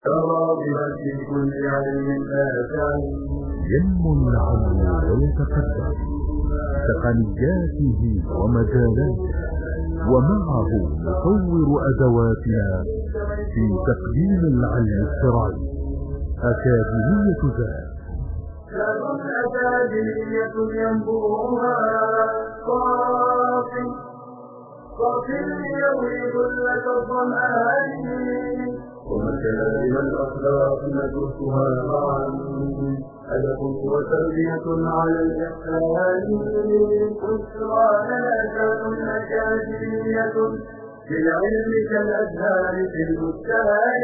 راغبا في كل علم آتاه ينمو العلم ويتقدم تقنياته ومجالاته، ومعه نطور أدواتنا في تقديم العلم الشرعي. أكاديمية ذات أكاديمية ينبوها صافي ليروي ذلة الظمآن ومكارم الأخلاق ندرسها معا، هدف وتربية على الإحسان. بشرى لنا أكاديمية للعلم كالأزهار في البستان.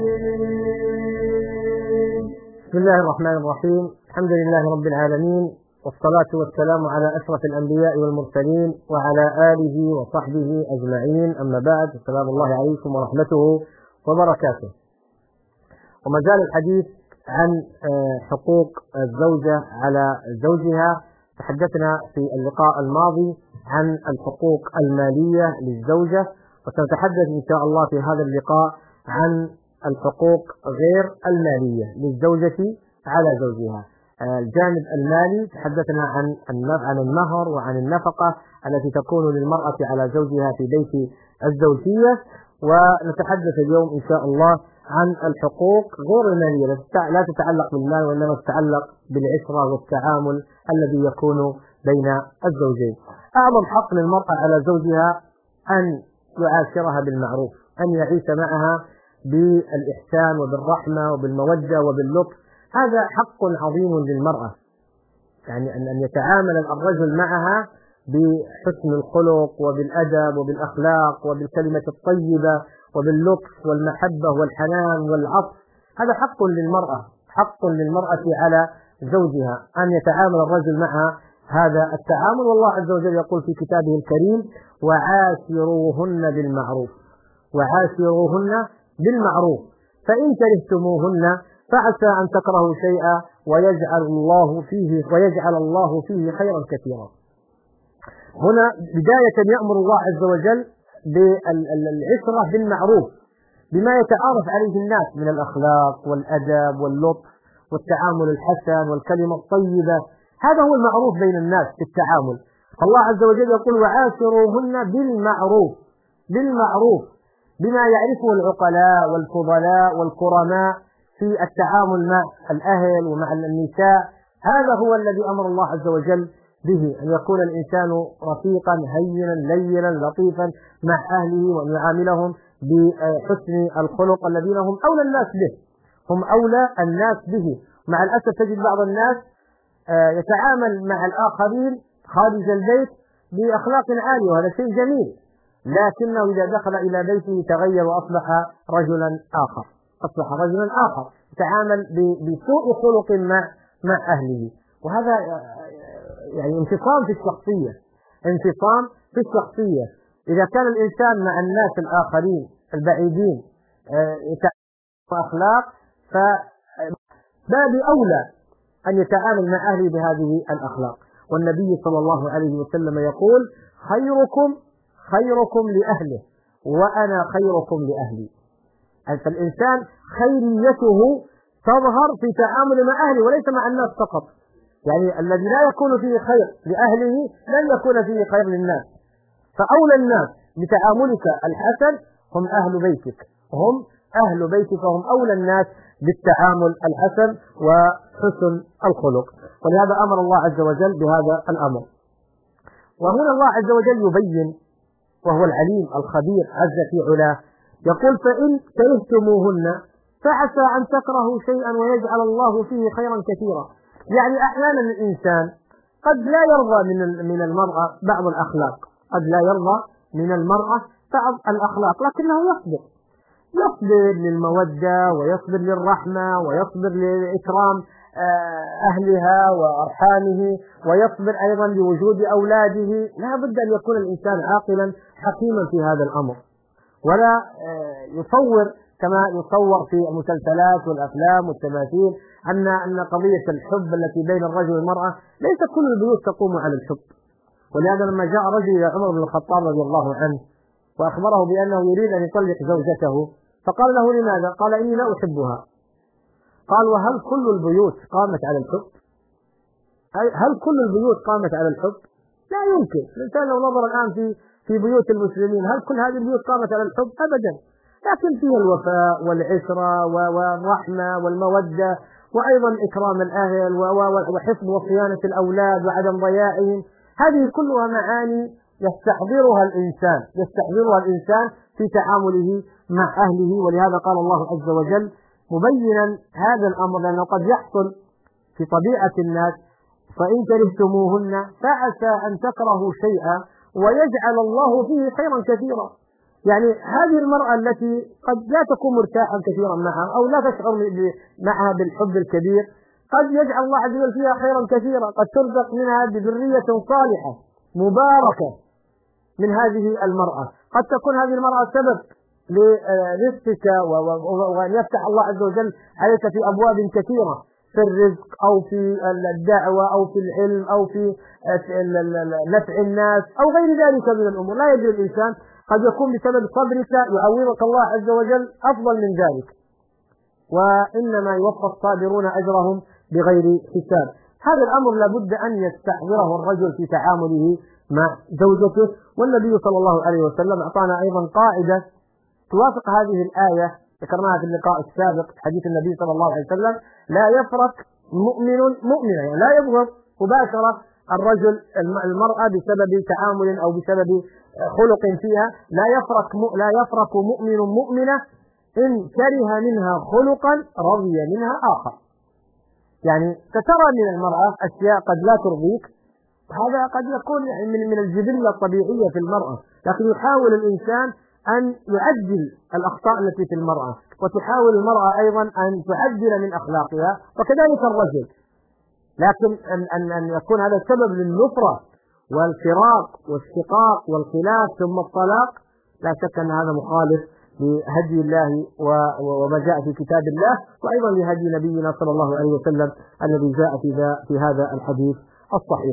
بسم الله الرحمن الرحيم. الحمد لله رب العالمين، والصلاة والسلام على أشرف الأنبياء والمرسلين وعلى آله وصحبه أجمعين، أما بعد، السلام الله عليكم ورحمته وبركاته. وما زال الحديث عن حقوق الزوجة على زوجها. تحدثنا في اللقاء الماضي عن الحقوق المالية للزوجة، وسنتحدث إن شاء الله في هذا اللقاء عن الحقوق غير المالية للزوجة على زوجها. الجانب المالي تحدثنا عن المهر وعن النفقة التي تكون للمرأة على زوجها في بيت الزوجية، ونتحدث اليوم إن شاء الله عن الحقوق غير المالية لا تتعلق بالمال، وإنما تتعلق بالعشرة والتعامل الذي يكون بين الزوجين. أعظم حق للمرأة على زوجها أن يعاشرها بالمعروف، أن يعيش معها بالإحسان وبالرحمة وبالمودة وباللطف. هذا حق عظيم للمرأة، يعني أن يتعامل الرجل معها بحسن الخلق وبالأدب وبالأخلاق وبالكلمة الطيبة وباللطف والمحبة والحنان والعطف. هذا حق للمرأة، حق للمرأة على زوجها أن يتعامل الرجل معها هذا التعامل. والله عز وجل يقول في كتابه الكريم: وعاشروهن بالمعروف، وعاشروهن بالمعروف، فإن كرهتموهن فعسى أن تكرهوا شيئا ويجعل الله فيه خيرا كثيرا. هنا بداية يأمر الله عز وجل بالعشرة بالمعروف، بما يتعارف عليه الناس من الأخلاق والأدب واللطف والتعامل الحسن والكلمة الطيبة. هذا هو المعروف بين الناس في التعامل. الله عز وجل يقول: وعاشروهن بالمعروف، بالمعروف، بما يعرفه العقلاء والفضلاء والكرماء في التعامل مع الأهل ومع النساء. هذا هو الذي أمر الله عز وجل به، أن يكون الإنسان رفيقا هينا لينا لطيفا مع أهله، وأن يعاملهم بحسن الخلق الذين هم أولى الناس به، هم أولى الناس به. مع الأسف تجد بعض الناس يتعامل مع الآخرين خارج البيت بأخلاق عالية، وهذا شيء جميل، لكنه إذا دخل إلى بيته تغير وأصبح رجلا آخر، يتعامل بسوء خلق مع أهله. وهذا يعني انفصام في الشخصية، انفصام في الشخصية. إذا كان الإنسان مع الناس الآخرين البعيدين يتعامل أخلاق، فباب أولى أن يتعامل مع أهله بهذه الأخلاق. والنبي صلى الله عليه وسلم يقول: خيركم لأهله وأنا خيركم لأهلي. فالإنسان خيريته تظهر في تعامل مع أهله وليس مع الناس فقط. يعني الذي لا يكون فيه خير لأهله لن يكون فيه خير للناس. فأولى الناس بتعاملك الحسن هم أهل بيتك، هم أولى الناس بالتعامل الحسن وحسن الخلق. ولهذا أمر الله عز وجل بهذا الأمر. وهنا الله عز وجل يبين، وهو العليم الخبير عز في علاه، يقول: فإن كرهتموهن فعسى أن تكرهوا شيئا ويجعل الله فيه خيرا كثيرا. يعني أحيانا الإنسان قد لا يرضى من المرأة بعض الأخلاق، قد لا يرضى من المرأة بعض الأخلاق، لكنه يصبر للمودة ويصبر للرحمة ويصبر لإكرام أهلها وأرحامه، ويصبر أيضا لوجود أولاده. لا بد أن يكون الإنسان عاقلا حكيما في هذا الأمر، ولا يصور كما يصور في المسلسلات والأفلام والتماثيل أن قضية الحب التي بين الرجل والمرأة ليس كل البيوت تقوم على الحب. ولهذا لما جاء رجل إلى عمر بن الخطاب رضي الله عنه وأخبره بأنه يريد أن يطلق زوجته، فقال له: لماذا؟ قال: إني لا أحبها. قال: وهل كل البيوت قامت على الحب؟ هل كل البيوت قامت على الحب؟ لا يمكن. الإنسان لو نظر الآن في بيوت المسلمين، هل كل هذه البيوت قامت على الحب؟ أبدا. لكن فيها الوفاء والعشرة والرحمة والمودة، وأيضا إكرام الأهل وحفظ وصيانة الأولاد وعدم ضياعهم. هذه كلها معاني يستحضرها الإنسان في تعامله مع أهله. ولهذا قال الله عز وجل مبينا هذا الأمر، لأنه قد يحصل في طبيعة الناس: فإن كرهتموهن فعسى أن تكرهوا شيئا ويجعل الله فيه خيرا كثيرا. يعني هذه المرأة التي قد لا تكون مرتاحا كثيرا معها أو لا تشعر معها بالحب الكبير، قد يجعل الله عز وجل فيها خيرا كثيرا، قد ترزق منها بذرية صالحة مباركة من هذه المرأة. قد تكون هذه المرأة سبب لرزقك وأن يفتح الله عز وجل عليك في أبواب كثيرة في الرزق أو في الدعوة أو في العلم أو في نفع الناس أو غير ذلك من الأمور. لا يدري الإنسان، قد يكون بسبب صبرك يعوضك الله عز وجل أفضل من ذلك. وإنما يوفى الصابرون أجرهم بغير حساب. هذا الأمر لابد أن يستحضره الرجل في تعامله مع زوجته. والنبي صلى الله عليه وسلم أعطانا أيضا قاعدة توافق هذه الآية ذكرناها في اللقاء السابق، حديث النبي صلى الله عليه وسلم: لا يفرق مؤمن مؤمنا، يعني لا يبغض مباشرة الرجل المرأة بسبب تعامل أو بسبب خلق فيها. لا يفرق مؤمن مؤمنة إن كره منها خلقا رضي منها آخر. يعني سترى من المرأة أشياء قد لا ترضيك، هذا قد يكون من الجبلة الطبيعية في المرأة، لكن يحاول الإنسان أن يعدل الأخطاء التي في المرأة، وتحاول المرأة أيضا أن تعدل من أخلاقها، وكذلك الرجل. لكن أن يكون هذا السبب للنفرة والفراق والشقاق والخلاف ثم الطلاق، لا شك أن هذا مخالف لهدي الله وما جاء في كتاب الله، وأيضا لهدي نبينا صلى الله عليه وسلم الذي جاء في هذا الحديث الصحيح.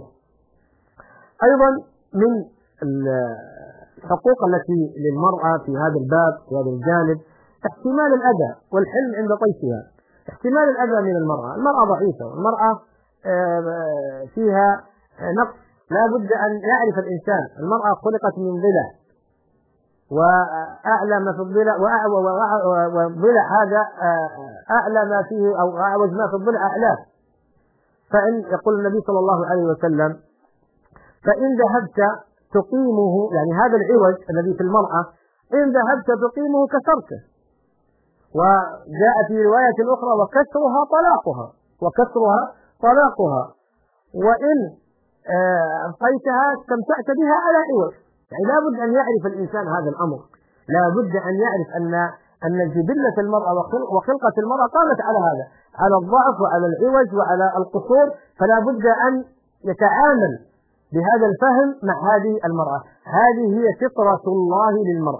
أيضا من الحقوق التي للمرأة في هذا الباب في هذا الجانب احتمال الأذى والحلم عند طيشها. احتمال الأذى من المرأة ضعيفة، والمرأة فيها نقص لا بد أن يعرف الإنسان. المرأة خلقت من ضلع، وأعلى ما في الضلع والضلع هذا أعلى ما فيه أو أعوج ما في الضلع أعلاه. فإن يقول النبي صلى الله عليه وسلم: فإن ذهبت تقيمه، يعني هذا العوج الذي في المرأة إن ذهبت تقيمه كسرته. وجاء في رواية أخرى: وكسرها طلاقها، وإن أبقيتها استمتعت بها على عوج. يعني لا بد أن يعرف الإنسان هذا الأمر، لا بد أن يعرف أن جبلة المرأة وخلقة المرأة قامت على هذا، على الضعف وعلى العوج وعلى القصور. فلا بد أن يتعامل بهذا الفهم مع هذه المرأة. هذه هي فطرة الله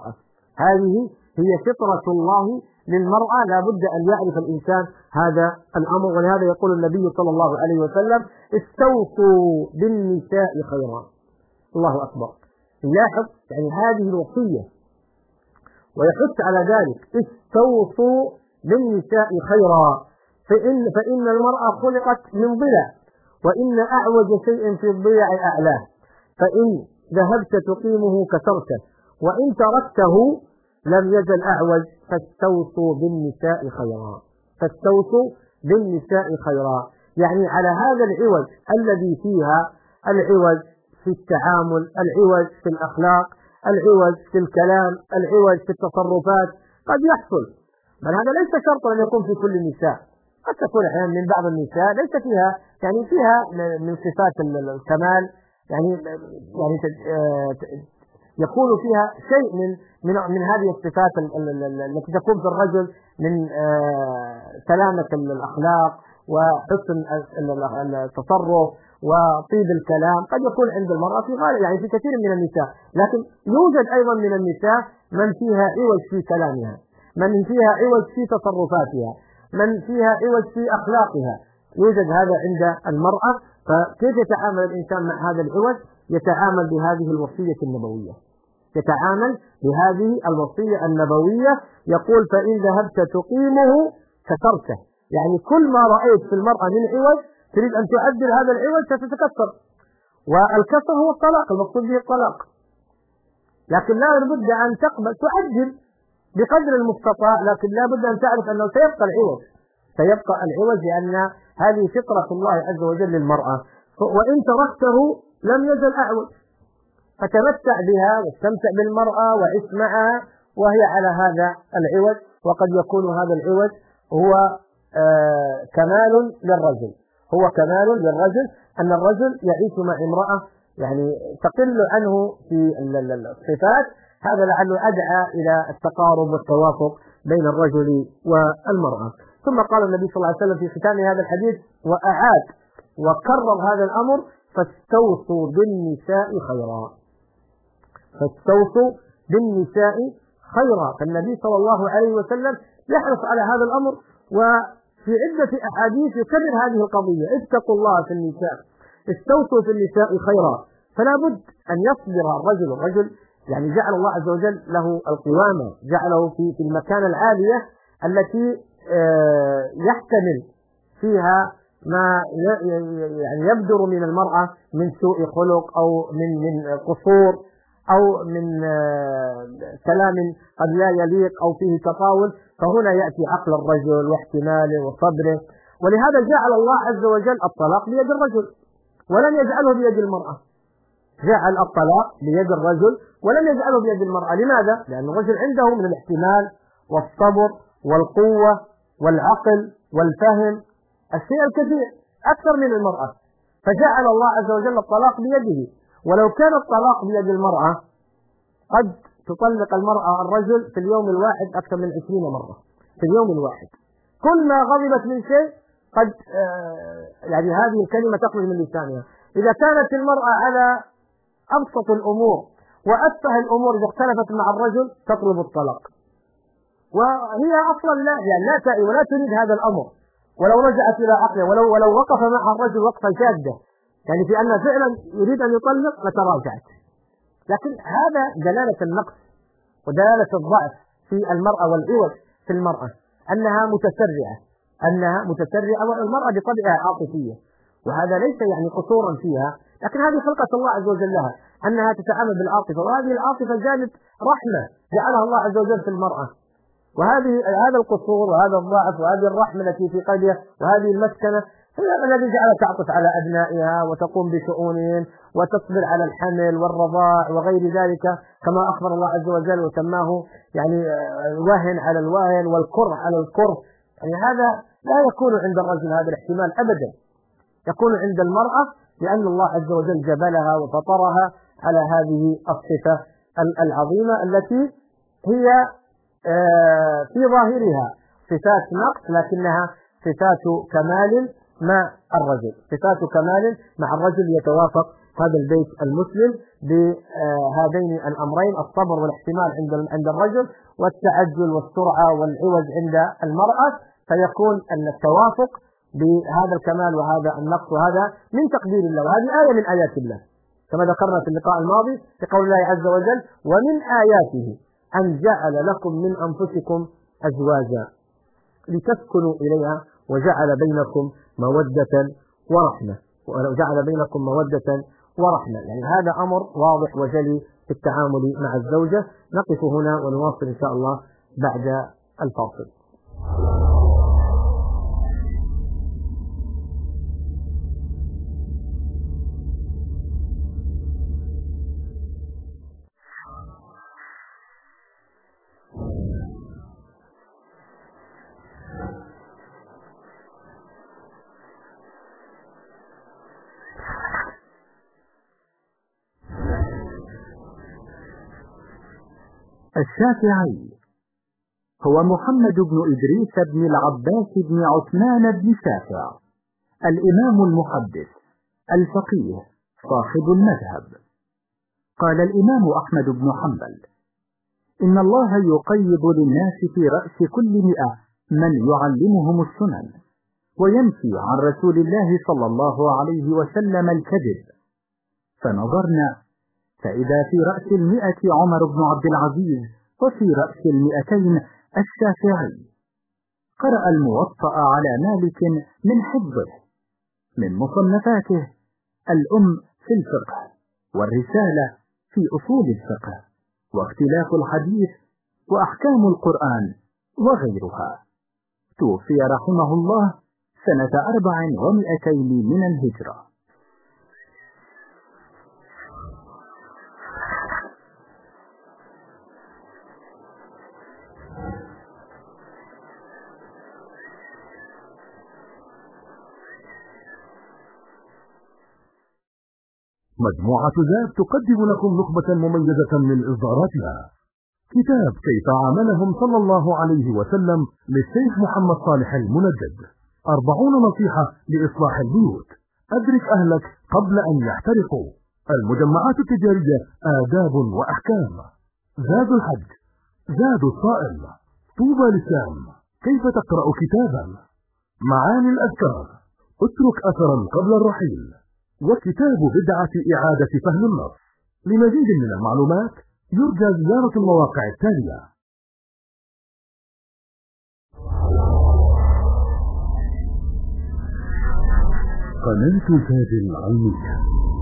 للمرأة، لا بد أن يعرف الإنسان هذا الأمر. ولهذا يقول النبي صلى الله عليه وسلم: استوصوا بالنساء خيرا. الله أكبر. يلاحظ يعني هذه الوصية ويحث على ذلك: استوصوا بالنساء خيرا، فإن المرأة خلقت من ضلع، وإن أعوج شيء في الضلع أعلاه، فإن ذهبت تقيمه كسرته، وإن تركته لم يزل أعوج، فاستوصوا بالنساء خيرا. يعني على هذا العوج الذي فيها، العوج في التعامل، العوج في الأخلاق، العوج في الكلام، العوج في التصرفات قد يحصل. بل هذا ليس شرطا أن يكون في كل النساء، قد تكون أحيانا من بعض النساء ليس فيها، يعني فيها من صفات الكمال، يعني يكون فيها شيء من هذه الصفات التي تكون في الرجل من سلامة الأخلاق وحسن التصرف وطيب الكلام، قد يكون عند المرأة في غالب، يعني في كثير من النساء. لكن يوجد أيضا من النساء من فيها عوج في كلامها، من فيها عوج في تصرفاتها، من فيها عوج في أخلاقها، يوجد هذا عند المرأة. فكيف يتعامل الإنسان مع هذا العوج؟ يتعامل بهذه الوصية النبوية، يتعامل بهذه الوصية النبوية. يقول فإن ذهبت تقيمه كسرته، يعني كل ما رأيت في المرأة من عوج تريد أن تعدل هذا العوج ستتكسر. والكسر هو الطلاق، المقصود به الطلاق، لكن لا بد أن تقبل تعدل بقدر المستطاع، لكن لا بد أن تعرف أنه سيبقى العوج لأن هذه فطرة الله عز وجل للمرأة، وإن تركته لم يزل أعوج، فتمتع بها واستمتع بالمرأة وعش معها وهي على هذا العوج. وقد يكون هذا العوج هو كمال للرجل، أن الرجل يعيش مع امرأة يعني تقل عنه في الصفات، هذا لعله أدعى إلى التقارب والتوافق بين الرجل والمرأة. ثم قال النبي صلى الله عليه وسلم في ختام هذا الحديث وأعاد وكرر هذا الأمر فاستوصوا بالنساء خيرا. فالنبي صلى الله عليه وسلم يحرص على هذا الأمر، وفي عدة أحاديث يكرر هذه القضية: اتقوا الله في النساء، استوصوا في النساء خيرا. فلا بد أن يصبر الرجل يعني جعل الله عز وجل له القوامة، جعله في المكان العالية التي يحتمل فيها ما يعني يبدر من المرأة من سوء خلق أو من قصور أو من كلام قد لا يليق أو فيه تطاول، فهنا يأتي عقل الرجل واحتماله وصبره. ولهذا جعل الله عز وجل الطلاق بيد الرجل ولم يجعله بيد المرأة، جعل الطلاق بيد الرجل ولم يجعله بيد المرأة. لماذا؟ لأن الرجل عنده من الاحتمال والصبر والقوة والعقل والفهم الشيء الكثير أكثر من المرأة، فجعل الله عز وجل الطلاق بيده. ولو كان الطلاق بيد المرأة قد تطلق المرأة الرجل في اليوم الواحد أكثر من 20 مرة في اليوم الواحد، كل ما غضبت من شيء قد يعني هذه الكلمة تخرج من لسانها. إذا كانت المرأة على أبسط الأمور وأتفه الأمور إذا اختلفت مع الرجل تطلب الطلاق، وهي أصلا لا تعي ولا تريد هذا الأمر، ولو رجعت إلى عقله ولو وقف معها الرجل وقفا شادا يعني في أنه فعلا يريد أن يطلق لتراجعت. لكن هذا دلالة النقص ودلالة الضعف في المرأة والعوج في المرأة، أنها متسرعة والمرأة بطبعها عاطفية، وهذا ليس يعني قصورا فيها، لكن هذه خلقة الله عز وجل لها أنها تتعامل بالعاطفة، وهذه العاطفة جانب رحمة جعلها الله عز وجل في المرأة. هذا القصور وهذا الضعف وهذه الرحمة التي في قلبها وهذه المسكنة هي الذي جعلها تعطف على أبنائها وتقوم بشؤونهم وتصبر على الحمل والرضاع وغير ذلك، كما أخبر الله عز وجل وسماه يعني الوهن على الوهن والكره على الكره. يعني هذا لا يكون عند الرجل هذا الاحتمال أبدا، يكون عند المرأة، لأن الله عز وجل جبلها وفطرها على هذه الصفة العظيمة التي هي في ظاهرها صفات نقص لكنها صفات كمال مع الرجل يتوافق هذا البيت المسلم بهذين الأمرين: الصبر والاحتمال عند الرجل والتعجل والسرعة والعوج عند المرأة، فيكون أن التوافق بهذا الكمال وهذا النقص، وهذا من تقدير الله، وهذه آية من آيات الله كما ذكرنا في اللقاء الماضي في قول الله عز وجل: ومن آياته أن جعل لكم من أنفسكم أزواجا لتسكنوا إليها وجعل بينكم مودة ورحمة. يعني هذا أمر واضح وجلي في التعامل مع الزوجة. نقف هنا ونواصل إن شاء الله بعد الفاصل. الشافعي هو محمد بن إدريس بن العباس بن عثمان بن شافع، الإمام المحدث الفقيه صاحب المذهب. قال الإمام أحمد بن حنبل: إن الله يقيض للناس في رأس كل 100 من يعلمهم السنن، وينفي عن رسول الله صلى الله عليه وسلم الكذب. فنظرنا فإذا في رأس 100 عمر بن عبد العزيز وفي رأس 200 الشافعي. قرأ الموطأ على مالك من حفظه. من مصنفاته الأم في الفقه، والرسالة في أصول الفقه، واختلاف الحديث، وأحكام القرآن وغيرها. توفي رحمه الله سنة 400 من الهجرة. مجموعة ذات تقدم لكم نخبة مميزة من إصداراتها. كتاب كيف عاملهم صلى الله عليه وسلم للشيخ محمد صالح المنجد. 40 نصيحة لإصلاح البيوت. أدرك أهلك قبل أن يحترقوا. المجمعات التجارية آداب وأحكام. زاد الحج، زاد الصائم، طوبى للشام، كيف تقرأ كتابا، معاني الأذكار، اترك أثرا قبل الرحيل، وكتاب بدعة إعادة فهم النص. لمزيد من المعلومات يرجى زيارة المواقع التالية: قناة تاج العلمية.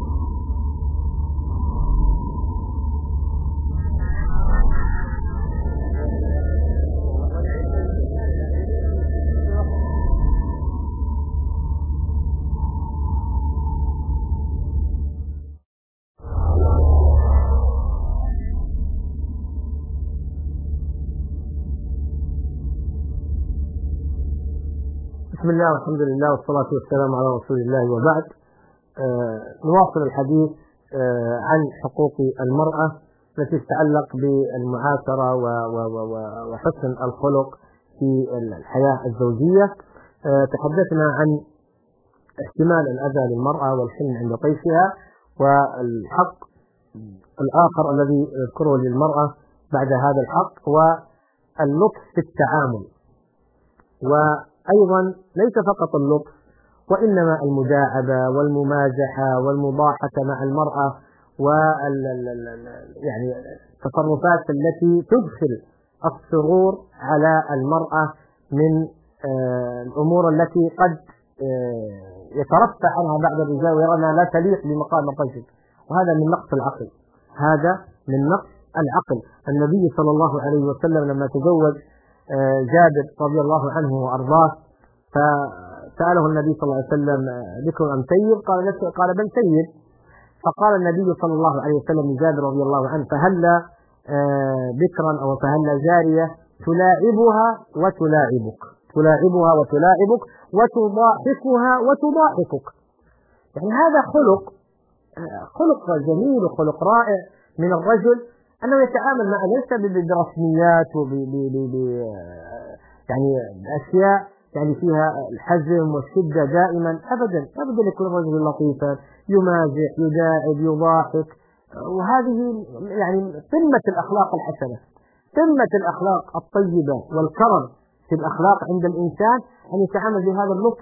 بسم الله والحمد لله والصلاة والسلام على رسول الله، وبعد. نواصل الحديث عن حقوق المرأة التي تتعلق بالمعاشرة وحسن الخلق في الحياة الزوجية. تحدثنا عن احتمال الأذى للمرأة والحلم عند طيشها، والحق الآخر الذي يذكره للمرأة بعد هذا الحق هو اللطف في التعامل. وأيضا ليس فقط اللطف، وإنما المداعبة والممازحة والمضاحكة مع المرأة، يعني التصرفات التي تدخل السرور على المرأة من الأمور التي قد يترفع عنها بعض الرجال ويرى أنها لا تليق بمقام الرجل، وهذا من نقص العقل. هذا من نقص العقل. النبي صلى الله عليه وسلم لما تزوج جابر رضي الله عنه وأرضاه، فسأله النبي صلى الله عليه وسلم: بكر أم سيد؟ قال: بل سيد. فقال النبي صلى الله عليه وسلم لجابر رضي الله عنه: فهلا بكرا أو فهلا جارية تلاعبها وتلاعبك، تلاعبها وتلاعبك وتضاحكها وتضاحكك. يعني هذا خلق جميل وخلق رائع من الرجل، أنه يتعامل مع ليس برسميات يعني أشياء يعني فيها الحزم والشدة دائما، أبدا يكون الرجل لطيفا، يمازح، يداعب، يضاحك. وهذه يعني قمة الأخلاق الحسنة، قمة الأخلاق الطيبة والكرم في الأخلاق عند الإنسان، أن يتعامل بهذا اللطف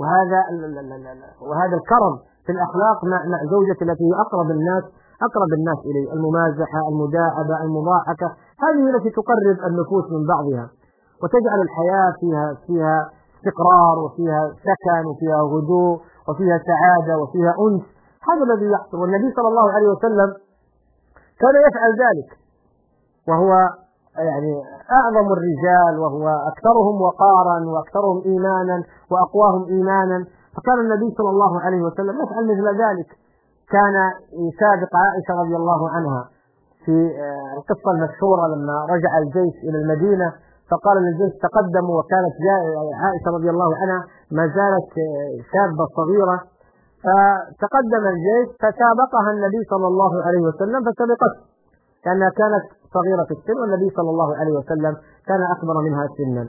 وهذا الكرم في الأخلاق مع زوجته التي هي أقرب الناس إليه. الممازحة، المداعبة، المضاحكة، هذه التي تقرب النفوس من بعضها وتجعل الحياة فيها استقرار، وفيها سكن، وفيها هدوء، وفيها سعادة، وفيها أنس. هذا الذي يحصل، والنبي صلى الله عليه وسلم كان يفعل ذلك، وهو يعني أعظم الرجال، وهو أكثرهم وقارا وأكثرهم إيمانا وأقواهم إيمانا. فكان النبي صلى الله عليه وسلم يفعل مثل ذلك. كان يسابق عائشة رضي الله عنها في القصة المشهورة لما رجع الجيش إلى المدينة، فقال للجيش تقدموا، وكانت عائشة رضي الله عنها ما زالت شابة صغيرة، فتقدم الجيش فسابقها النبي صلى الله عليه وسلم فسبقته، لأنها كانت صغيرة السن، والنبي صلى الله عليه وسلم كان أكبر منها سنا.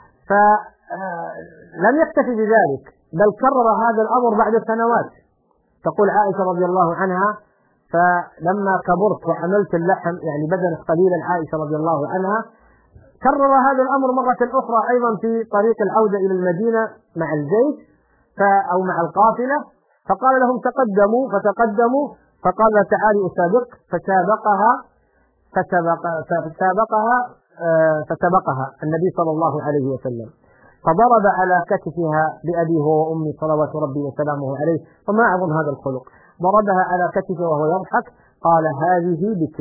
فلم يكتفي بذلك، بل كرر هذا الأمر بعد سنوات. تقول عائشة رضي الله عنها: فلما كبرت وحملت اللحم، يعني بدنت قليلا عائشة رضي الله عنها، كرر هذا الأمر مرة أخرى أيضا في طريق العودة إلى المدينة مع الجيش أو مع القافلة، فقال لهم تقدموا، فتقدموا، فقال تعالى أسابق فسبقها النبي صلى الله عليه وسلم، فضرب على كتفها بأبي هو وأمي صلوات ربي وسلامه عليه. وما أعظم هذا الخلق، ضربها على كتفه وهو يضحك، قال هذه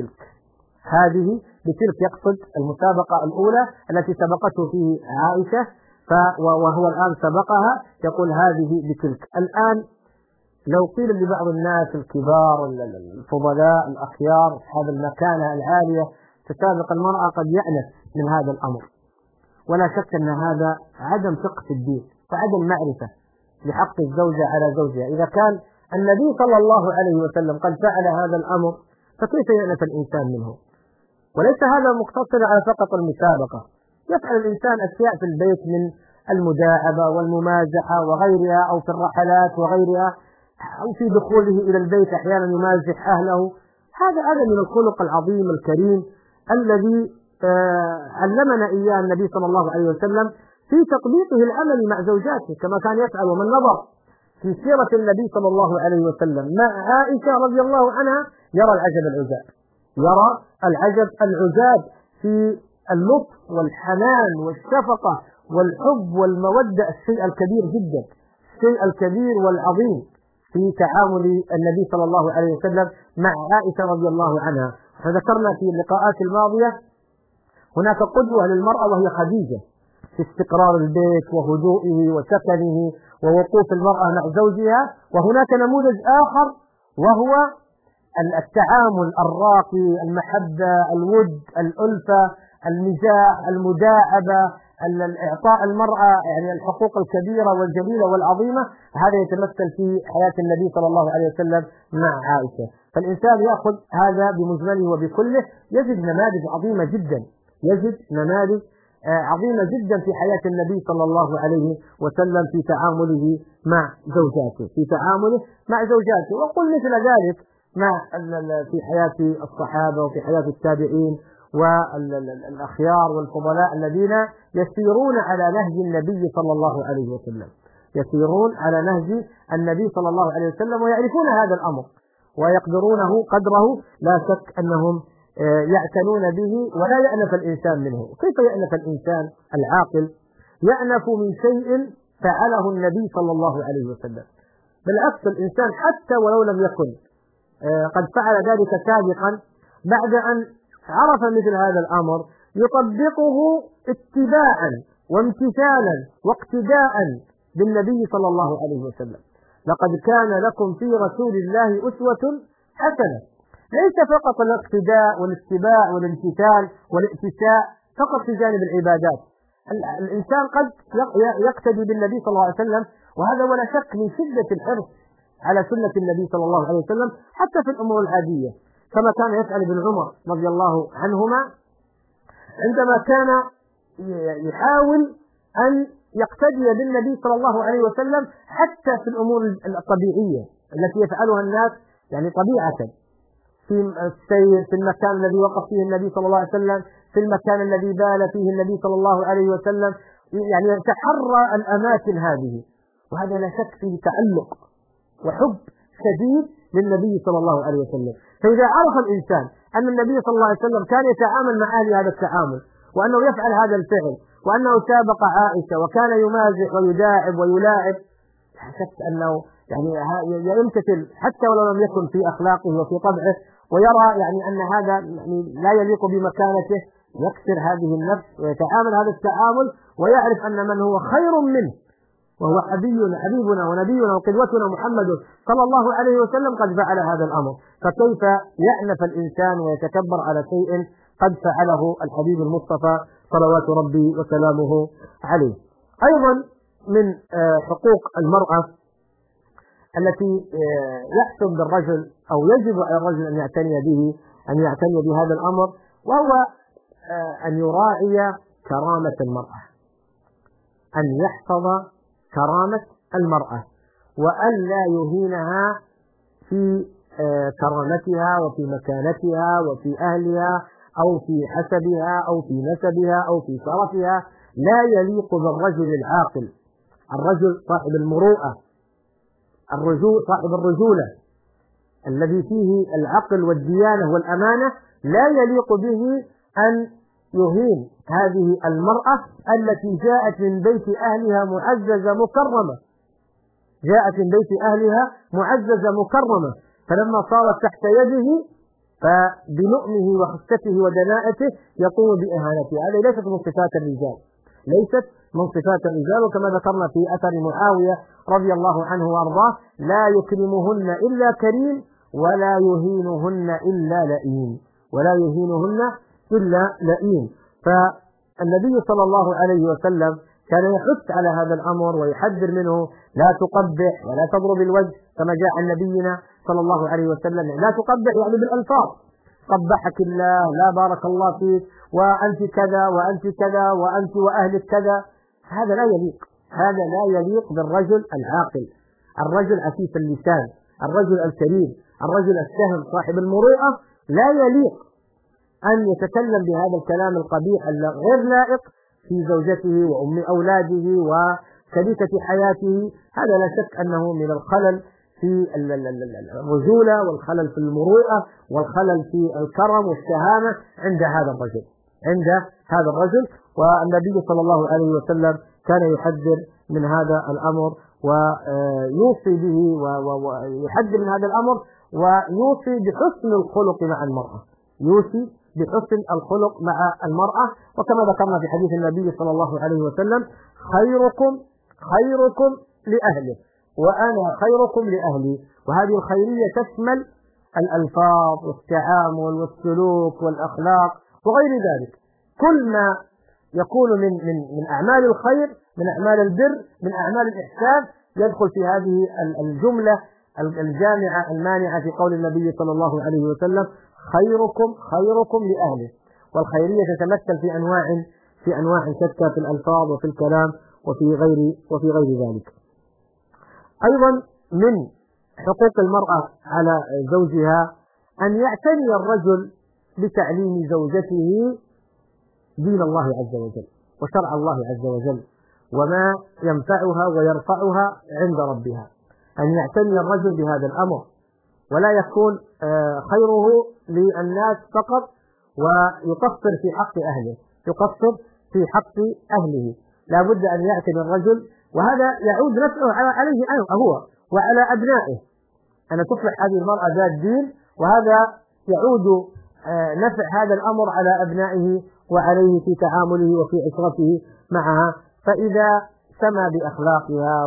بتلك، يقصد المسابقة الأولى التي سبقته فيه عائشة، وهو الآن سبقها، يقول هذه بتلك. الآن لو قيل لبعض الناس الكبار الفضلاء الأخيار أصحاب المكانة العالية تسابق المرأة، قد يأنس من هذا الأمر، ولا شك أن هذا عدم فقه في الدين وعدم معرفة لحق الزوجة على زوجها. إذا كان النبي صلى الله عليه وسلم قد فعل هذا الأمر فكيف يأنس الإنسان منه؟ وليس هذا مقتصر على فقط المسابقة، يفعل الإنسان أشياء في البيت من المداعبة والممازحة وغيرها، أو في الرحلات وغيرها، أو في دخوله إلى البيت أحيانا يمازح أهله. هذا من الخلق العظيم الكريم الذي علمنا إياه النبي صلى الله عليه وسلم في تطبيقه العملي مع زوجاته كما كان يفعل. ومن نظر في سيرة النبي صلى الله عليه وسلم مع عائشة رضي الله عنها يرى العجب العجاب في اللطف والحنان والشفقة والحب والمودة، الشيء الكبير جدا، الشيء الكبير والعظيم في تعامل النبي صلى الله عليه وسلم مع عائشة رضي الله عنها. فذكرنا في اللقاءات الماضية هناك قدوة للمرأة وهي خديجة في استقرار البيت وهدوئه وسكنه ووقوف المرأة مع زوجها، وهناك نموذج آخر وهو التعامل الراقي، المحبة، الود، الألفة، المزاح، المداعبة، إعطاء المرأة يعني الحقوق الكبيرة والجميلة والعظيمة. هذا يتمثل في حياة النبي صلى الله عليه وسلم مع عائشة. فالإنسان يأخذ هذا بمجمله وبكله يجد نماذج عظيمة جدا في حياة النبي صلى الله عليه وسلم في تعامله مع زوجاته. وقل مثل ذلك في حياة الصحابة وفي حياة التابعين والأخيار والفضلاء الذين يسيرون على نهج النبي صلى الله عليه وسلم ويعرفون هذا الأمر ويقدرونه قدره. لا شك أنهم يعتنون به ولا يأنف الإنسان منه. كيف يأنف الإنسان العاقل؟ يأنف من شيء فعله النبي صلى الله عليه وسلم. بالعكس، الإنسان حتى ولو لم يكن قد فعل ذلك سابقا، بعد أن عرف مثل هذا الأمر يطبقه اتباعا وامتثالا واقتداء بالنبي صلى الله عليه وسلم. لقد كان لكم في رسول الله أسوة حسنة، ليس فقط الاقتداء والاتباع والامتثال والائتساء فقط في جانب العبادات. الإنسان قد يقتدي بالنبي صلى الله عليه وسلم، وهذا ولا شك من شدة الحرص على سنة النبي صلى الله عليه وسلم حتى في الأمور العادية، كما كان يفعل ابن عمر رضي الله عنهما عندما كان يحاول أن يقتدي بالنبي صلى الله عليه وسلم حتى في الأمور الطبيعية التي يفعلها الناس يعني طبيعة، في السير، في المكان الذي وقف فيه النبي صلى الله عليه وسلم، في المكان الذي بال فيه النبي صلى الله عليه وسلم، يعني يتحرى الأماكن هذه. وهذا لا شك فيه تعلق وحب شديد للنبي صلى الله عليه وسلم. فإذا عرف الإنسان أن النبي صلى الله عليه وسلم كان يتعامل مع أهل هذا التعامل، وأنه يفعل هذا الفعل، وأنه سابق عائشة وكان يمازح ويداعب ويلاعب، لا شك أنه يعني يمتثل حتى ولو لم يكن في أخلاقه وفي طبعه، ويرى يعني أن هذا يعني لا يليق بمكانته، يكسر هذه النفس ويتعامل هذا التعامل، ويعرف أن من هو خير منه وهو حبيبنا ونبينا وقدوتنا محمد صلى الله عليه وسلم قد فعل هذا الأمر. فكيف يأنف الإنسان ويتكبر على شيء قد فعله الحبيب المصطفى صلوات ربي وسلامه عليه؟ أيضا من حقوق المرأة التي يحسن بالرجل أو يجب على الرجل أن يعتني بهذا الأمر، وهو أن يراعي كرامة المرأة، أن يحفظ كرامة المرأة، وأن لا يهينها في كرامتها وفي مكانتها وفي أهلها أو في حسبها أو في نسبها أو في شرفها. لا يليق بالرجل العاقل، الرجل صاحب المروءة، صاحب الرجولة، الذي فيه العقل والديانة والأمانة لا يليق به أن يهين هذه المرأة التي جاءت من بيت أهلها معززة مكرمة، جاءت من بيت أهلها معززة مكرمة، فلما صارت تحت يده فبلؤمه وخفته ودناءته يقوم بإهانتها. هذه ليست من صفات الرجال، ليست من صفات الرجال. وكما ذكرنا في أثر معاوية رضي الله عنه وأرضاه: لا يكرمهن إلا كريم ولا يهينهن إلا لئيم، ولا يهينهن إلا لئيم. فالنبي صلى الله عليه وسلم كان يحث على هذا الأمر ويحذر منه: لا تقبح ولا تضرب الوجه، كما جاء عن نبينا صلى الله عليه وسلم. لا تقبح يعني بالألفاظ: قبحك الله، لا بارك الله فيك، وأنت كذا وأنت كذا وأنت وأهلك كذا. هذا لا يليق، هذا لا يليق بالرجل العاقل، الرجل عفيف اللسان، الرجل الكريم، الرجل السهم صاحب المروءة. لا يليق أن يتكلم بهذا الكلام القبيح غير لائق في زوجته وأم أولاده وشريكة حياته. هذا لا شك أنه من الخلل في الرجولة والخلل في المروءة والخلل في الكرم والشهامة عند هذا الرجل، عند هذا الرجل. والنبي صلى الله عليه وسلم كان يحذر من هذا الأمر ويوصي به ويحذر من هذا الأمر ويوصي بحسن الخلق مع المرأة، يوصي بحسن الخلق مع المرأة. وكما ذكرنا في حديث النبي صلى الله عليه وسلم: خيركم لأهله وأنا خيركم لأهلي. وهذه الخيرية تشمل الألفاظ والتعامل والسلوك والأخلاق وغير ذلك. كل ما يكون من أعمال الخير، من أعمال البر، من أعمال الإحسان، يدخل في هذه الجملة الجامعة المانعة في قول النبي صلى الله عليه وسلم: خيركم لأهله. والخيرية تتمثل في أنواع شتى في الألفاظ وفي الكلام وفي غير ذلك. أيضا من حقوق المرأة على زوجها أن يعتني الرجل بتعليم زوجته دين الله عز وجل وشرع الله عز وجل وما ينفعها ويرفعها عند ربها، أن يعتني الرجل بهذا الأمر، ولا يكون خيره للناس فقط ويقصر في حق أهله، يقصر في حق أهله. لا بد أن يعتني الرجل، وهذا يعود نفعه عليه هو وعلى أبنائه، أن تصبح هذه المرأة ذات دين، وهذا يعود نفع هذا الأمر على أبنائه وعليه في تعامله وفي عشرته معها. فإذا سمى بأخلاقها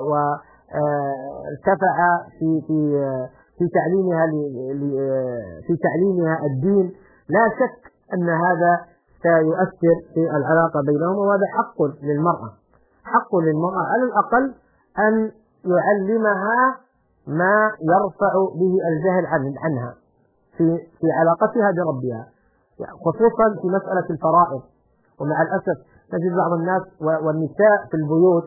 وارتفع في تعليمها الدين، لا شك أن هذا سيؤثر في العلاقة بينهم، وهذا حق للمرأة على الأقل أن يعلمها ما يرفع به الجهل عنها في علاقتها بربها، خصوصا في مسألة الفرائض. ومع الأسف نجد بعض الناس والنساء في البيوت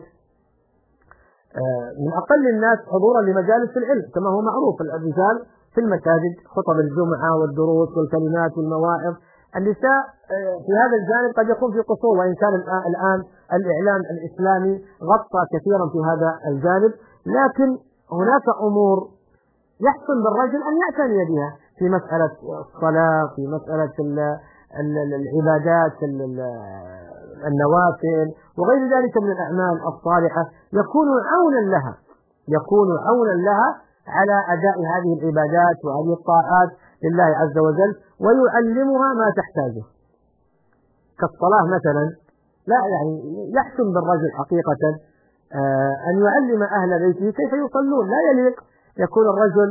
من أقل الناس حضورا لمجالس العلم، كما هو معروف. الرجال في المساجد خطب الجمعة والدروس والكلمات والمواعظ، النساء في هذا الجانب قد يكون في قصور، وإن كان الآن الإعلام الإسلامي غطى كثيرا في هذا الجانب، لكن هناك أمور يحسن بالرجل أن يعتني بها في مسألة الصلاة، في مسألة العبادات، النوافل وغير ذلك من الأعمال الصالحة، يكون عونا لها على أداء هذه العبادات وهذه الطاعات لله عز وجل، ويعلمها ما تحتاجه كالصلاة مثلا. لا يعني يحسن بالرجل حقيقة أن يعلم أهل بيته كيف يصلون. لا يليق يكون الرجل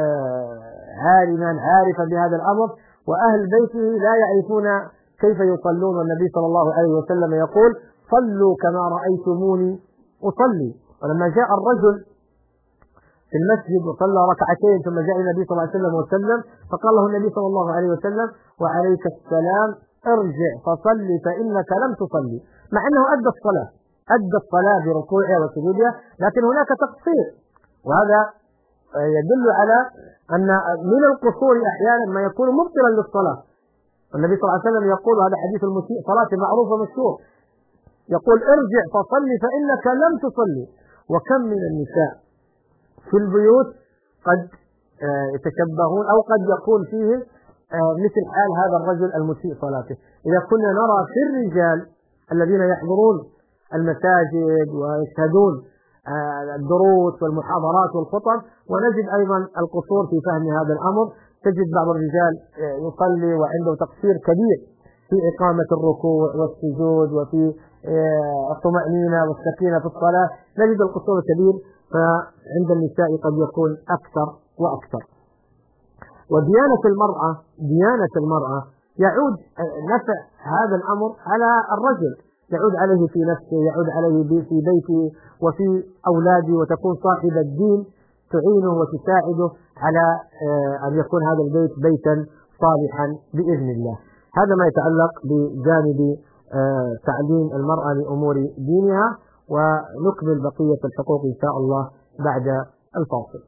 عارفا بهذا الأمر وأهل بيته لا يعرفون كيف يصلون. والنبي صلى الله عليه وسلم يقول: صلوا كما رأيتموني أصلي. ولما جاء الرجل في المسجد وصلى ركعتين ثم جاء النبي صلى الله عليه وسلم وسلم، فقال له النبي صلى الله عليه وسلم: وعليك السلام، ارجع فصلي فإنك لم تصلي. مع أنه أدى الصلاة بركوعها وسجودها، لكن هناك تقصير، وهذا يدل على أن من القصور أحيانا ما يكون مبطلا للصلاة. النبي صلى الله عليه وسلم يقول، هذا حديث المسيء صلاة معروف ومشهور، يقول: ارجع فصلي فإنك لم تصلي. وكم من النساء في البيوت قد يتشبهون، أو قد يكون فيهم مثل حال هذا الرجل المسيء صلاته. إذا كنا نرى في الرجال الذين يحضرون المساجد ويشهدون الدروس والمحاضرات والخطب، ونجد أيضا القصور في فهم هذا الأمر. تجد بعض الرجال يصلي وعنده تقصير كبير في إقامة الركوع والسجود وفي الطمأنينة والسكينة في الصلاة، نجد القصور الكبير. فعند النساء قد يكون أكثر وأكثر. وديانة المرأة يعود نفع هذا الأمر على الرجل، يعود عليه في نفسه، يعود عليه في بيته وفي أولاده، وتكون صاحبة الدين تعينه وتساعده على أن يكون هذا البيت بيتا صالحا بإذن الله. هذا ما يتعلق بجانب تعليم المرأة لأمور دينها، ونكمل بقية الحقوق إن شاء الله بعد الفاصل.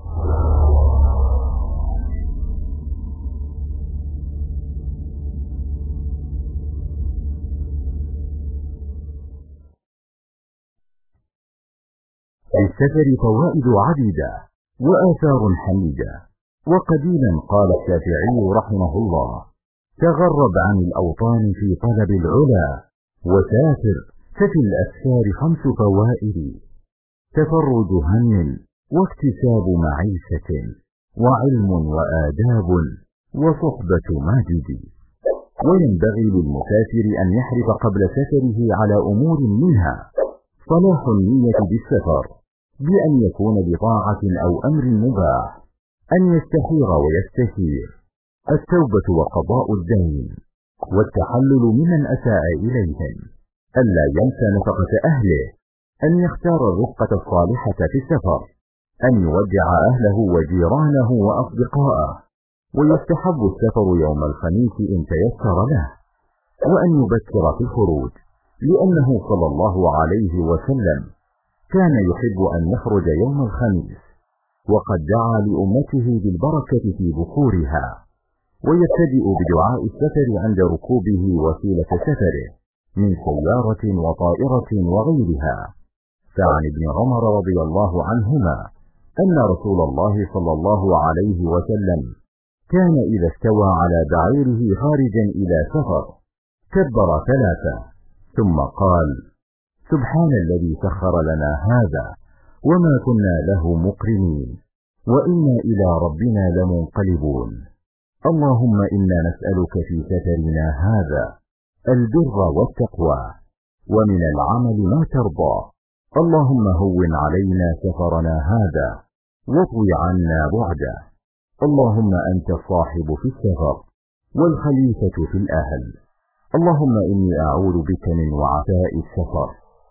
للسفر فوائد عديدة وآثار حميدة. وقديما قال الشافعي رحمه الله: تغرب عن الأوطان في طلب العلا، وسافر ففي الأسفار 5 فوائد: تفرج هم واكتساب معيشة، وعلم وآداب، وصحبة ماجد. وينبغي للمسافر أن يحرص قبل سفره على أمور منها: صلاح النية بالسفر بأن يكون بطاعة أو أمر مباح، أن يستخير ويستشير، التوبة وقضاء الدين، والتحلل ممن أساء إليهم، ألا ينسى نفقة أهله، أن يختار الرفقة الصالحة في السفر، أن يودع أهله وجيرانه وأصدقاءه. ويستحب السفر يوم الخميس إن تيسر له، وأن يبكر في الخروج، لأنه صلى الله عليه وسلم كان يحب أن يخرج يوم الخميس، وقد دعا لأمته بالبركة في بكورها. ويبتدئ بدعاء السفر عند ركوبه وسيلة سفره من سيارة وطائرة وغيرها. فعن ابن عمر رضي الله عنهما أن رسول الله صلى الله عليه وسلم كان إذا استوى على بعيره خارجا إلى سفر كبر 3 ثم قال: سبحان الذي سخر لنا هذا وما كنا له مقرنين، وإنا إلى ربنا لمنقلبون. اللهم إنا نسألك في سفرنا هذا البر والتقوى، ومن العمل ما ترضى. اللهم هون علينا سفرنا هذا واطوي عنا بعده. اللهم أنت الصاحب في السفر والخليفة في الأهل. اللهم إني أعوذ بك من وعثاء السفر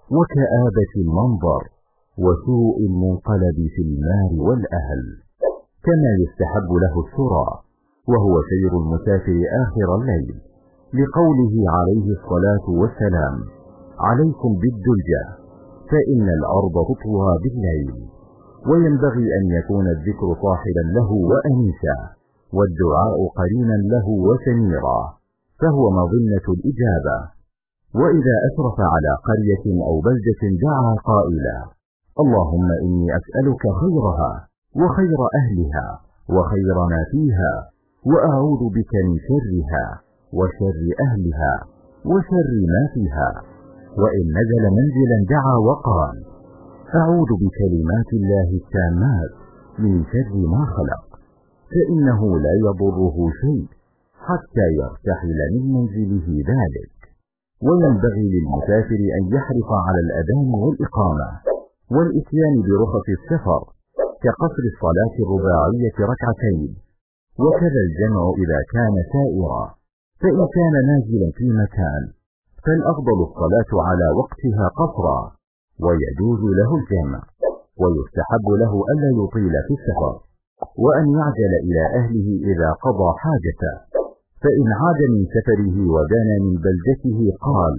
وكآبة المنظر وسوء المنقلب في المال والأهل. كما يستحب له السرى، وهو سير المسافر آخر الليل، لقوله عليه الصلاة والسلام: عليكم بالدلجة فإن الأرض تطوى بالليل. وينبغي أن يكون الذكر صاحبا له وأنيسا، والدعاء قرينا له وسميرا، فهو مظنة الإجابة. وإذا أشرف على قرية أو بلدة دعا قائلا: اللهم إني أسألك خيرها وخير أهلها وخير ما فيها، وأعوذ بك من شرها وشر أهلها وشر ما فيها. وإن نزل منزلا دعا وقال: أعوذ بكلمات الله التامات من شر ما خلق، فإنه لا يضره شيء حتى يرتحل من منزله ذلك. وينبغي للمسافر أن يحرص على الأذان والإقامة والإتيان برخص السفر، كقصر الصلاة الرباعية 2، وكذا الجمع إذا كان سائرا. فإن كان نازلا في مكان فالأفضل الصلاة على وقتها قصرا، ويجوز له الجمع. ويستحب له ألا يطيل في السفر، وأن يعجل إلى أهله إذا قضى حاجته. فإن عاد من سفره ودنا من بلدته قال: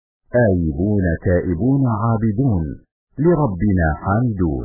آيبون تائبون عابدون لربنا حامدون.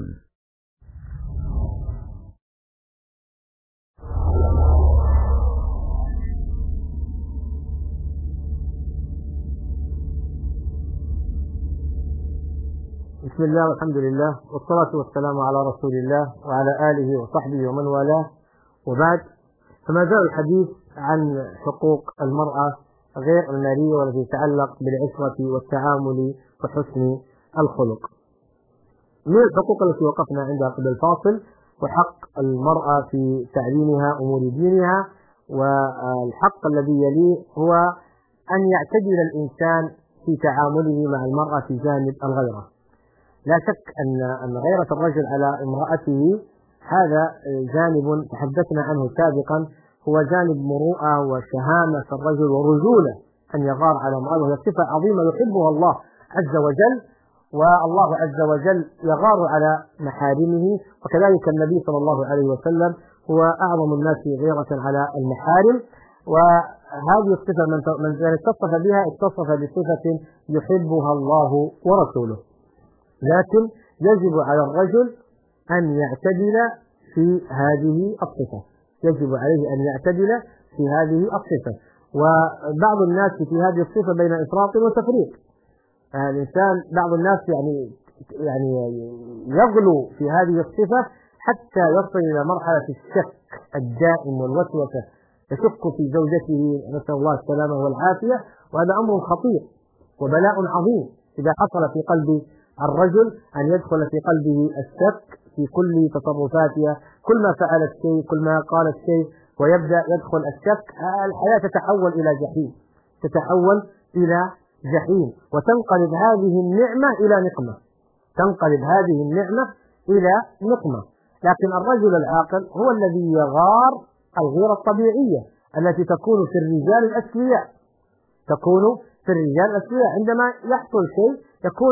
بسم الله والحمد لله والصلاة والسلام على رسول الله وعلى آله وصحبه ومن والاه، وبعد، فما زال الحديث عن حقوق المرأة غير المالية والتي تتعلق بالعشرة والتعامل وحسن الخلق. من الحقوق التي وقفنا عندها قبل الفاصل وحق المرأة في تعليمها أمور دينها، والحق الذي يليه هو أن يعتدل الإنسان في تعامله مع المرأة في جانب الغيرة. لا شك أن غيرة الرجل على امرأته هذا جانب تحدثنا عنه سابقا، هو جانب مروءة وشهامة في الرجل ورجولة، أن يغار على امرأته، هي صفة عظيمة يحبها الله عز وجل، والله عز وجل يغار على محارمه، وكذلك النبي صلى الله عليه وسلم هو أعظم الناس غيرة على المحارم. وهذه الصفة من اتصف بها اتصف بصفة يحبها الله ورسوله. لكن يجب على الرجل أن يعتدل في هذه الصفة، يجب عليه أن يعتدل في هذه الصفة. وبعض الناس في هذه الصفة بين إفراط وتفريط. الإنسان بعض الناس يعني يغلو في هذه الصفة حتى يصل إلى مرحلة الشك الدائم والوسوسة، يشك في زوجته، نسأل الله السلامة والعافية، وهذا أمر خطير وبلاء عظيم إذا حصل في قلب الرجل، أن يدخل في قلبه الشك في كل تصرفاتها، كل ما فعلت شيء، كل ما قالت شيء، ويبدأ يدخل الشك. الحياة تتحول إلى جحيم، تتحول إلى جحيم، وتنقلب هذه النعمة إلى نقمة، تنقلب هذه النعمة إلى نقمة. لكن الرجل العاقل هو الذي يغار الغيرة الطبيعية التي تكون في الرجال الأسوياء، تكون في الرجال الأسوياء عندما يحصل شيء يكون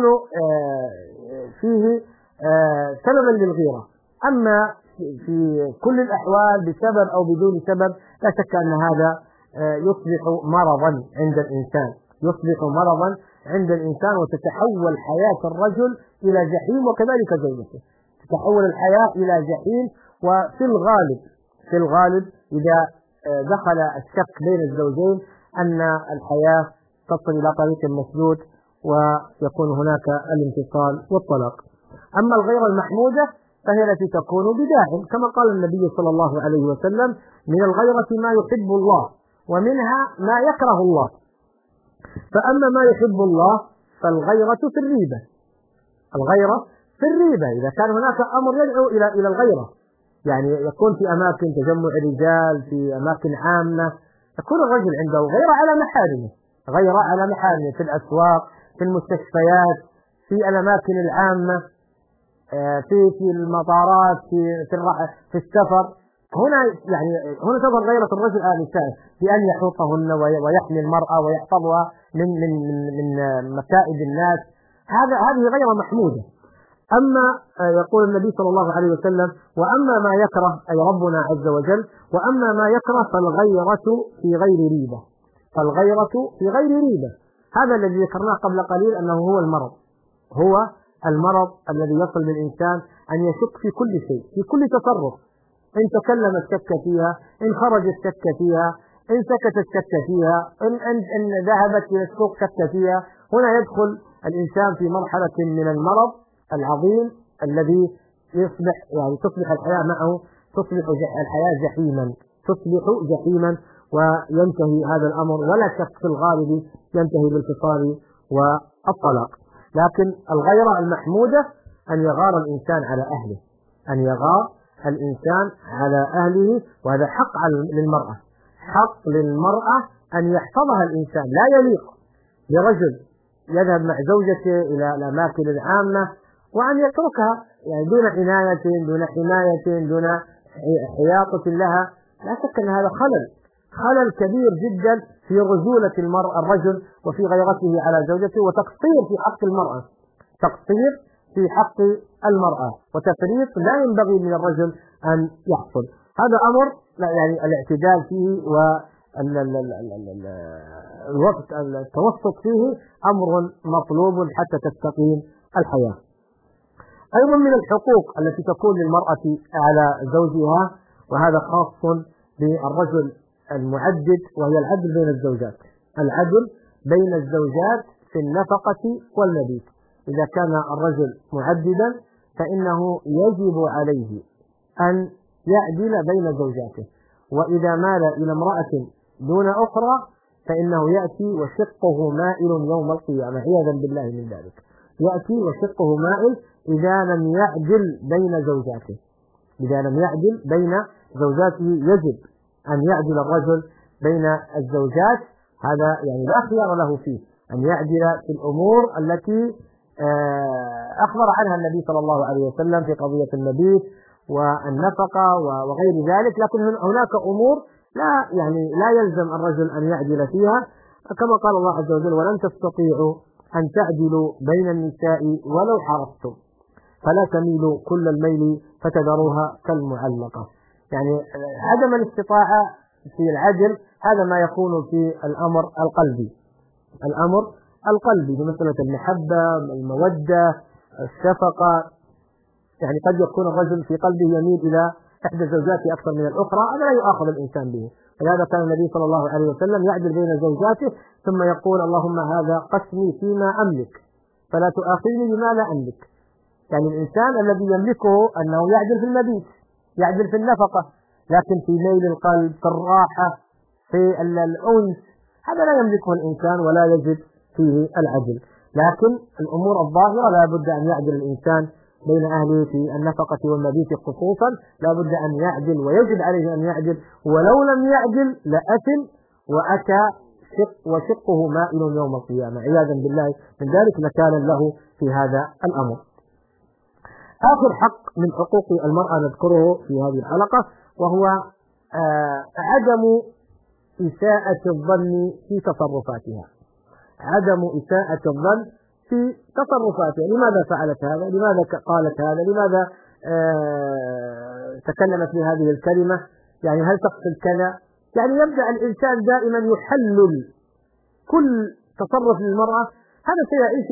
فيه سببا للغيرة. أما في كل الأحوال بسبب أو بدون سبب لا شك أن هذا يصبح مرضا عند الإنسان، يصبح مرضا عند الإنسان، وتتحول حياة الرجل إلى جحيم، وكذلك زوجته تتحول الحياة إلى جحيم. وفي الغالب إذا دخل الشك بين الزوجين أن الحياة تصل إلى طريق مسدود ويكون هناك الانفصال والطلاق. أما الغيرة المحمودة فهي التي تكون بداعٍ، كما قال النبي صلى الله عليه وسلم: من الغيرة ما يحب الله ومنها ما يكره الله. فأما ما يحب الله فالغيرة في الريبة، الغيرة في الريبة إذا كان هناك أمر يدعو إلى الغيرة، يعني يكون في أماكن تجمع رجال، في أماكن عامة، يكون الرجل عنده غيرة على محارمه، غيرة على محارمه في الأسواق، في المستشفيات، في الأماكن العامة، في المطارات، في السفر. هنا تظهر غيرة الرجل على النساء بأن يحوطهن ويحمي المرأة ويحفظها من مكائد الناس. هذه غيرة محمودة. أما يقول النبي صلى الله عليه وسلم: وأما ما يكره، أي ربنا عز وجل، وأما ما يكره فالغيرة في غير ريبة، فالغيرة في غير ريبة. هذا الذي ذكرناه قبل قليل أنه هو المرض، هو المرض الذي يصل بالإنسان أن يشك في كل شيء، في كل تصرف، إن تكلم الشك فيها، إن خرج الشك فيها، إن سكت الشك فيها، إن ذهبت إلى السوق شك فيها. هنا يدخل الإنسان في مرحلة من المرض العظيم الذي تصبح الحياة معه، تصبح الحياة جحيما، تصبح جحيما، وينتهي هذا الأمر ولا شك في الغالب ينتهي بالانفصال والطلاق. لكن الغيرة المحمودة أن يغار الإنسان على أهله، أن يغار الإنسان على أهله، وهذا حق للمرأة، حق للمرأة أن يحفظها الإنسان. لا يليق لرجل يذهب مع زوجته إلى الأماكن العامة وأن يتركها دون عناية، دون حماية، دون حياطة لها. لا شك أن هذا خلل كبير جدا في رجولة الرجل وفي غيرته على زوجته، وتقصير في حق المرأة، تقصير في حق المرأة، وتفريط لا ينبغي من الرجل أن يحصل. هذا أمر الاعتدال فيه والتوسط فيه أمر مطلوب حتى تستقيم الحياة. أيضا من الحقوق التي تكون للمرأة على زوجها، وهذا خاص بالرجل المعدد، وهي العدل بين الزوجات، العدل بين الزوجات في النفقة والمبيت. إذا كان الرجل معددا فإنه يجب عليه أن يعدل بين زوجاته، وإذا مال إلى امرأة دون أخرى فإنه يأتي وشقه مائل يوم القيامة عياذا بالله من ذلك. يأتي وشقه مائل إذا لم يعدل بين زوجاته. إذا لم يعدل بين زوجاته يجب أن يعدل الرجل بين الزوجات، هذا يعني لا خيار له فيه، أن يعدل في الأمور التي أخبر عنها النبي صلى الله عليه وسلم في قضية المبيت والنفقة وغير ذلك. لكن هناك أمور لا يلزم الرجل أن يعدل فيها، كما قال الله عز وجل: ولن تستطيعوا أن تعدلوا بين النساء ولو حرصتم فلا تميلوا كل الميل فتذروها كالمعلقة. يعني عدم الاستطاعة في العدل هذا ما يكون في الأمر القلبي بمسألة المحبة، المودة، الشفقة. يعني قد يكون الرجل في قلبه يميل إلى إحدى زوجاته أكثر من الأخرى، هذا لا يؤاخذ الإنسان به. فلهذا كان النبي صلى الله عليه وسلم يعدل بين زوجاته ثم يقول: اللهم هذا قسمي فيما أملك فلا تؤاخذني بما لا أملك. يعني الإنسان الذي يملكه أنه يعدل في المبيت، يعدل في النفقة، لكن في ميل القلب، في الراحة، في الأنس، هذا لا يملكه الإنسان ولا يجب فيه العدل. لكن الأمور الظاهرة لا بد أن يعدل الإنسان بين أهله في النفقة والمبيت خصوصا، لا بد أن يعدل ويجب عليه أن يعدل، ولو لم يعدل لأثم وأتى وشقه مائل يوم القيامة عياذا بالله من ذلك، نكالا له في هذا الأمر. آخر حق من حقوق المرأة نذكره في هذه الحلقة وهو عدم إساءة الظن في تصرفاتها. عدم إساءة الظن في تصرفاتها. لماذا فعلت هذا؟ لماذا قالت هذا؟ لماذا تكلمت بهذه الكلمة؟ يعني هل تقصد كذا؟ يعني يبدأ الإنسان دائما يحلل كل تصرف للمرأة، هذا سيعيش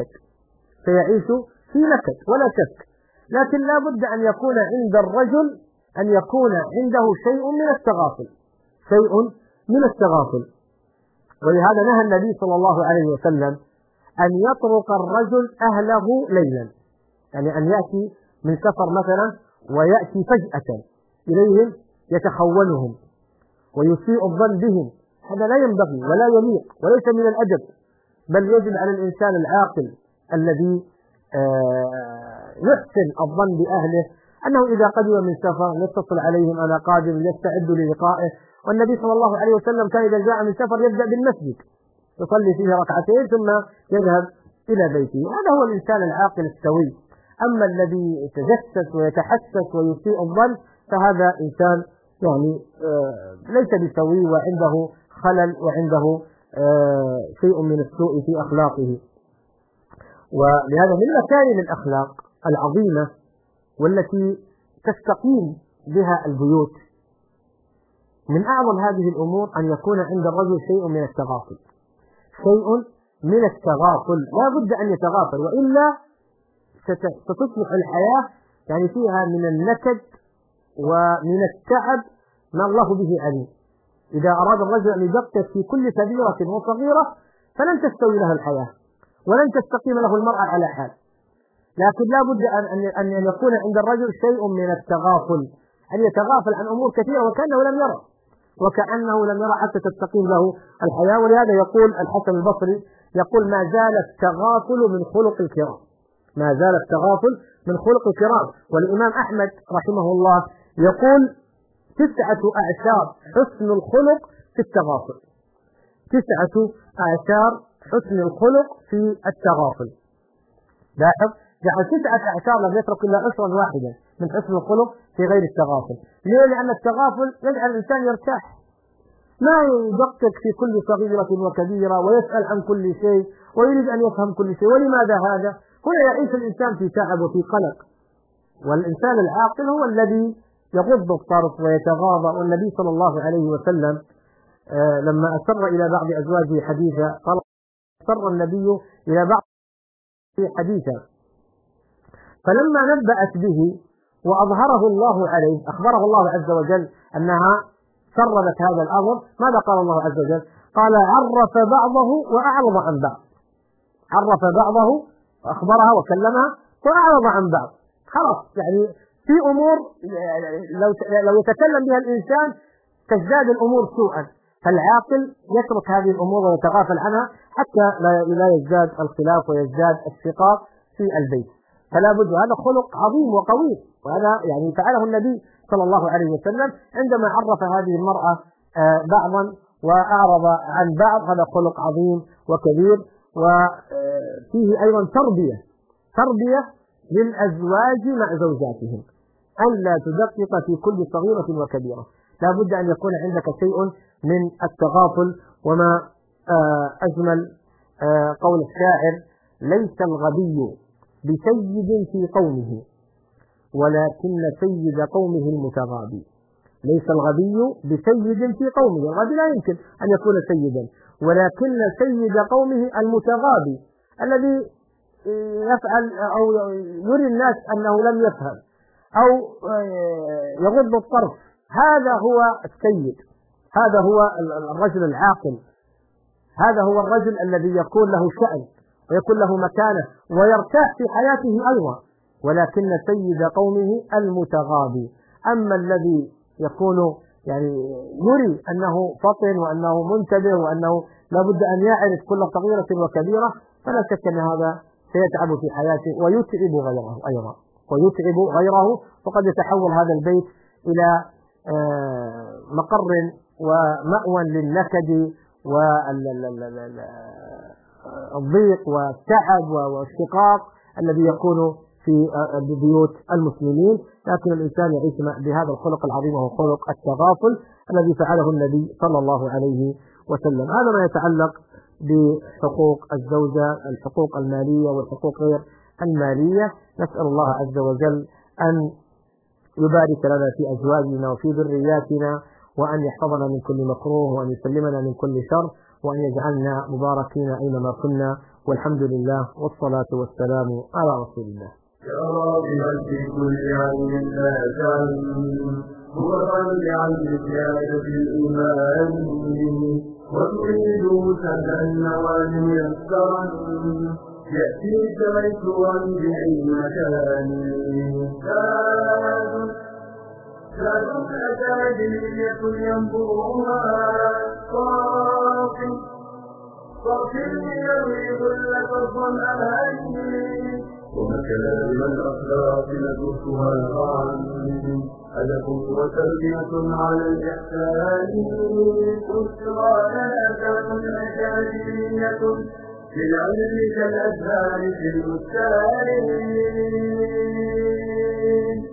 في نكد ولا شك. لكن لا بد أن يكون عند الرجل عنده شيء من التغافل. ولهذا نهى النبي صلى الله عليه وسلم أن يطرق الرجل أهله ليلا، يعني أن يأتي من سفر مثلا ويأتي فجأة إليهم يتخونهم ويسيء الظن بهم، هذا لا ينبغي ولا يليق وليس من الأدب. بل يجب على الإنسان العاقل الذي يحسن الظن بأهله أنه إذا قدم من سفر يتصل عليهم: أنا قادم، يستعد للقائه. والنبي صلى الله عليه وسلم كان إذا جاء من سفر يبدأ بالمسجد يصلي فيه ركعتين ثم يذهب إلى بيته. هذا هو الإنسان العاقل السوي. أما الذي يتجسس ويتحسس ويسيء الظن فهذا إنسان يعني ليس بسوي وعنده خلل وعنده شيء من السوء في أخلاقه. ولهذا من مكارم الأخلاق العظيمة والتي تستقيم بها البيوت، من أعظم هذه الأمور أن يكون عند الرجل شيء من التغافل. لا بد أن يتغافل، وإلا ستصبح الحياة يعني فيها من النكد ومن التعب ما الله به عليم. إذا أراد الرجل أن يدقق في كل كبيرة وصغيرة فلن تستوي له الحياة ولن تستقيم له المرأة على حال. لكن لا بد أن يكون عند الرجل شيء من التغافل، أن يتغافل عن أمور كثيرة وكأنه لم يرى حتى تستقيم له الحياة. ولهذا يقول الحسن البصري يقول: ما زال التغافل من خلق الكرام. والإمام أحمد رحمه الله يقول: 9 أعشار حسن الخلق في التغافل. 9 أعشار حسن الخلق في التغافل. لاحظ، جعل 9 أعشار لم يترك إلا عشرا واحدا من حسن الخلق في غير التغافل. ليه؟ لأن التغافل يجعل الإنسان يرتاح، ما يدقق في كل صغيرة وكبيرة ويسأل عن كل شيء ويريد أن يفهم كل شيء. ولماذا هذا؟ هنا يعيش الإنسان في تعب وفي قلق. والإنسان العاقل هو الذي يغض الطرف ويتغاضى. والنبي صلى الله عليه وسلم لما أسر إلى بعض أزواجه حديثا قال: أسر النبي إلى بعض حديثا فلما نبأت به وأظهره الله عليه، أخبره الله عز وجل أنها سردت هذا الأمر، ماذا قال الله عز وجل؟ قال: عرف بعضه وأعرض عن بعض. عرف بعضه وأخبرها وكلمها وأعرض عن بعض. خلاص يعني في أمور لو يتكلم بها الإنسان تزداد الأمور سوءا، فالعاقل يترك هذه الأمور ويتغافل عنها حتى لا يزداد الخلاف ويزداد الشقاق في البيت. فلا بد، هذا خلق عظيم وقوي، وهذا يعني فعله النبي صلى الله عليه وسلم عندما عرف هذه المرأة بعضا وأعرض عن بعض. هذا خلق عظيم وكبير، وفيه أيضا تربية للأزواج مع زوجاتهم، أن لا تدقق في كل صغيرة وكبيرة. لا بد أن يكون عندك شيء من التغافل. وما أجمل قول الشاعر: ليس الغبي بسيد في قومه ولكن سيد قومه المتغابي. ليس الغبي بسيد في قومه، الغبي لا يمكن أن يكون سيدا، ولكن سيد قومه المتغابي الذي يفعل أو يري الناس أنه لم يفهم أو يغض الطرف، هذا هو السيد، هذا هو الرجل العاقل، هذا هو الرجل الذي يكون له شأن ويكون له مكانة ويرتاح في حياته أيضا، ولكن سيد قومه المتغابي. أما الذي يكون يعني يري أنه فطن وأنه منتبه وأنه لا بد أن يعرف كل صغيرة وكبيرة، فلا شك أن هذا سيتعب في حياته ويتعب غيره أيضا، وقد يتحول هذا البيت إلى مقر ومأوى للنكد والضيق والتعب والشقاق الذي يكون في بيوت المسلمين. لكن الإنسان يعيش بهذا الخلق العظيم وهو خلق التغافل الذي فعله النبي صلى الله عليه وسلم. هذا ما يتعلق بحقوق الزوجة، الحقوق المالية والحقوق غير المالية. نسأل الله عز وجل أن يبارك لنا في أزواجنا وفي ذرياتنا، وأن يحفظنا من كل مكروه، وأن يسلمنا من كل شر، وأن يجعلنا مباركين أينما كنا. والحمد لله والصلاة والسلام على رسول الله. يا راضيا في كل عين لا تعلم، متطلعا لزيادة الإيمان، وتريد سهلا النوال ميسرا، يأتيك ميسورا بعين مكان. زاد أكاديمية ينظرها صافي يروي ظلة الظمآن، ومكارم الأخلاق ندرسها معا، أدب وتربية على الإحسان. بشرى لنا ذات أكاديمية للعلم كالأزهار في البستان.